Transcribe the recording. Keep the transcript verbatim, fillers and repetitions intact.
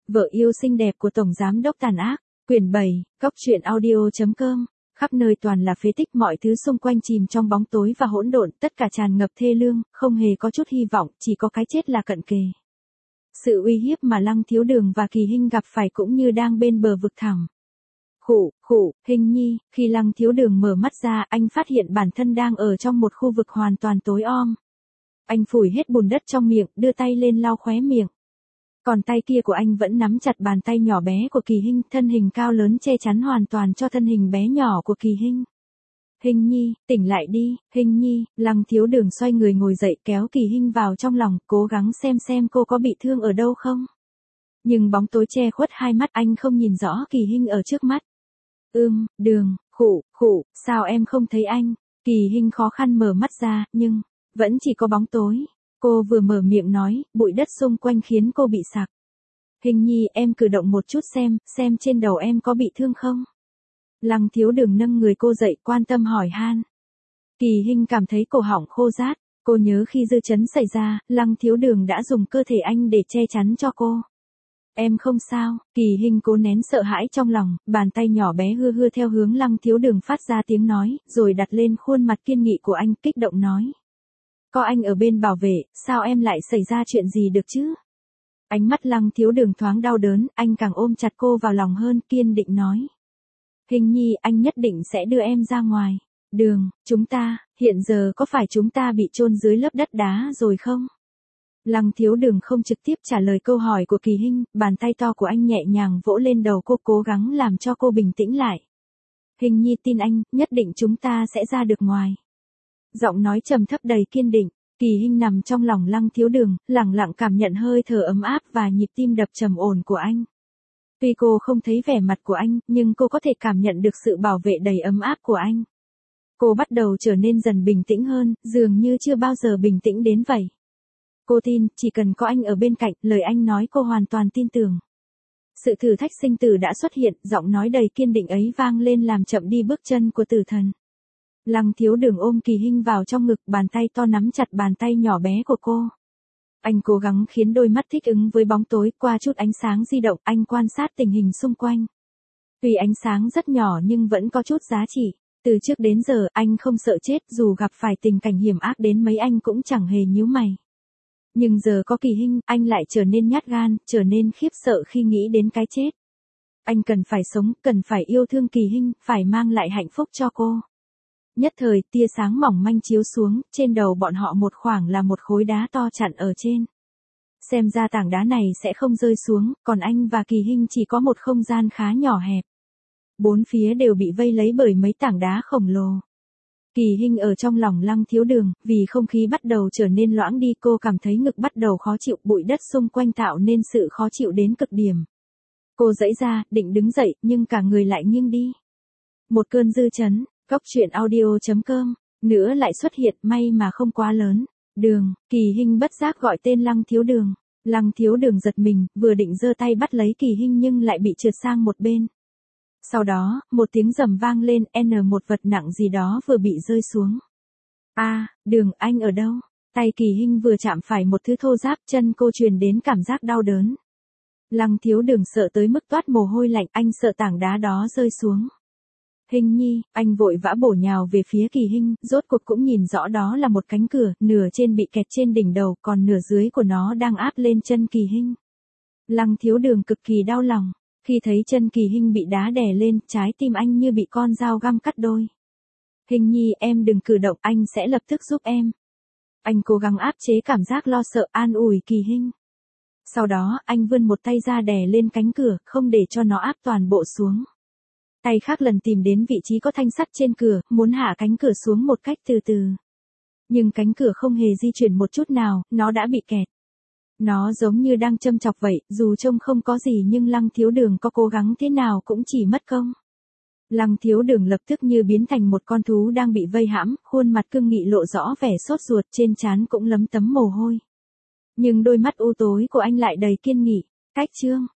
Vợ yêu xinh đẹp của Tổng Giám đốc tàn ác, quyển bảy, Cóc truyện audio chấm com. Khắp nơi toàn là phế tích, mọi thứ xung quanh chìm trong bóng tối và hỗn độn, tất cả tràn ngập thê lương, không hề có chút hy vọng, chỉ có cái chết là cận kề. Sự uy hiếp mà Lăng Thiếu Đường và Kỳ Hinh gặp phải cũng như đang bên bờ vực thẳm. Khụ, khụ, Hình nhi, khi Lăng Thiếu Đường mở mắt ra, anh phát hiện bản thân đang ở trong một khu vực hoàn toàn tối om. Anh phủi hết bùn đất trong miệng, đưa tay lên lau khóe miệng. Còn tay kia của anh vẫn nắm chặt bàn tay nhỏ bé của Kỳ Hinh, thân hình cao lớn che chắn hoàn toàn cho thân hình bé nhỏ của Kỳ Hinh. Hình nhi, tỉnh lại đi, Hình nhi. Lăng Thiếu Đường xoay người ngồi dậy, kéo Kỳ Hinh vào trong lòng, cố gắng xem xem cô có bị thương ở đâu không. Nhưng bóng tối che khuất hai mắt, anh không nhìn rõ Kỳ Hinh ở trước mắt. Ưm, Đường, khụ, khụ, sao em không thấy anh? Kỳ Hinh khó khăn mở mắt ra, nhưng vẫn chỉ có bóng tối. Cô vừa mở miệng nói, bụi đất xung quanh khiến cô bị sặc. Hình nhi, em cử động một chút xem, xem trên đầu em có bị thương không? Lăng Thiếu Đường nâng người cô dậy, quan tâm hỏi han. Kỳ Hinh cảm thấy cổ họng khô rát, cô nhớ khi dư chấn xảy ra, Lăng Thiếu Đường đã dùng cơ thể anh để che chắn cho cô. Em không sao. Kỳ Hinh cố nén sợ hãi trong lòng, bàn tay nhỏ bé hưa hưa theo hướng Lăng Thiếu Đường phát ra tiếng nói, rồi đặt lên khuôn mặt kiên nghị của anh, kích động nói. Có anh ở bên bảo vệ, sao em lại xảy ra chuyện gì được chứ? Ánh mắt Lăng Thiếu Đường thoáng đau đớn, anh càng ôm chặt cô vào lòng hơn, kiên định nói. Hình nhi, anh nhất định sẽ đưa em ra ngoài. Đường, chúng ta, hiện giờ có phải chúng ta bị chôn dưới lớp đất đá rồi không? Lăng Thiếu Đường không trực tiếp trả lời câu hỏi của Kỳ Hinh, bàn tay to của anh nhẹ nhàng vỗ lên đầu cô, cố gắng làm cho cô bình tĩnh lại. Hình nhi tin anh, nhất định chúng ta sẽ ra được ngoài. Giọng nói trầm thấp đầy kiên định, Kỳ Hinh nằm trong lòng Lăng Thiếu Đường, lặng lặng cảm nhận hơi thở ấm áp và nhịp tim đập trầm ổn của anh. Tuy cô không thấy vẻ mặt của anh, nhưng cô có thể cảm nhận được sự bảo vệ đầy ấm áp của anh. Cô bắt đầu trở nên dần bình tĩnh hơn, dường như chưa bao giờ bình tĩnh đến vậy. Cô tin, chỉ cần có anh ở bên cạnh, lời anh nói cô hoàn toàn tin tưởng. Sự thử thách sinh tử đã xuất hiện, giọng nói đầy kiên định ấy vang lên làm chậm đi bước chân của tử thần. Lăng Thiếu Đường ôm Kỳ Hinh vào trong ngực, bàn tay to nắm chặt bàn tay nhỏ bé của cô. Anh cố gắng khiến đôi mắt thích ứng với bóng tối, qua chút ánh sáng di động, anh quan sát tình hình xung quanh. Tuy ánh sáng rất nhỏ nhưng vẫn có chút giá trị. Từ trước đến giờ, anh không sợ chết, dù gặp phải tình cảnh hiểm ác đến mấy anh cũng chẳng hề nhíu mày. Nhưng giờ có Kỳ Hinh, anh lại trở nên nhát gan, trở nên khiếp sợ khi nghĩ đến cái chết. Anh cần phải sống, cần phải yêu thương Kỳ Hinh, phải mang lại hạnh phúc cho cô. Nhất thời, tia sáng mỏng manh chiếu xuống, trên đầu bọn họ một khoảng là một khối đá to chặn ở trên. Xem ra tảng đá này sẽ không rơi xuống, còn anh và Kỳ Hinh chỉ có một không gian khá nhỏ hẹp. Bốn phía đều bị vây lấy bởi mấy tảng đá khổng lồ. Kỳ Hinh ở trong lòng Lăng Thiếu Đường, vì không khí bắt đầu trở nên loãng đi, cô cảm thấy ngực bắt đầu khó chịu, bụi đất xung quanh tạo nên sự khó chịu đến cực điểm. Cô giãy ra, định đứng dậy, nhưng cả người lại nghiêng đi. Một cơn dư chấn. Cóc truyện audio chấm com, nữa lại xuất hiện, may mà không quá lớn. Đường, Kỳ Hinh bất giác gọi tên Lăng Thiếu Đường. Lăng Thiếu Đường giật mình, vừa định giơ tay bắt lấy Kỳ Hinh nhưng lại bị trượt sang một bên. Sau đó, một tiếng rầm vang lên, n một vật nặng gì đó vừa bị rơi xuống. A, à, Đường, anh ở đâu? Tay Kỳ Hinh vừa chạm phải một thứ thô ráp, chân cô truyền đến cảm giác đau đớn. Lăng Thiếu Đường sợ tới mức toát mồ hôi lạnh, anh sợ tảng đá đó rơi xuống. Hình nhi, anh vội vã bổ nhào về phía Kỳ Hinh, rốt cuộc cũng nhìn rõ đó là một cánh cửa, nửa trên bị kẹt trên đỉnh đầu, còn nửa dưới của nó đang áp lên chân Kỳ Hinh. Lăng Thiếu Đường cực kỳ đau lòng, khi thấy chân Kỳ Hinh bị đá đè lên, trái tim anh như bị con dao găm cắt đôi. Hình nhi, em đừng cử động, anh sẽ lập tức giúp em. Anh cố gắng áp chế cảm giác lo sợ, an ủi Kỳ Hinh. Sau đó, anh vươn một tay ra đè lên cánh cửa, không để cho nó áp toàn bộ xuống. Tay khác lần tìm đến vị trí có thanh sắt trên cửa, muốn hạ cánh cửa xuống một cách từ từ. Nhưng cánh cửa không hề di chuyển một chút nào, nó đã bị kẹt. Nó giống như đang châm chọc vậy, dù trông không có gì nhưng Lăng Thiếu Đường có cố gắng thế nào cũng chỉ mất công. Lăng Thiếu Đường lập tức như biến thành một con thú đang bị vây hãm, khuôn mặt cương nghị lộ rõ vẻ sốt ruột, trên trán cũng lấm tấm mồ hôi. Nhưng đôi mắt u tối của anh lại đầy kiên nghị. Cách chương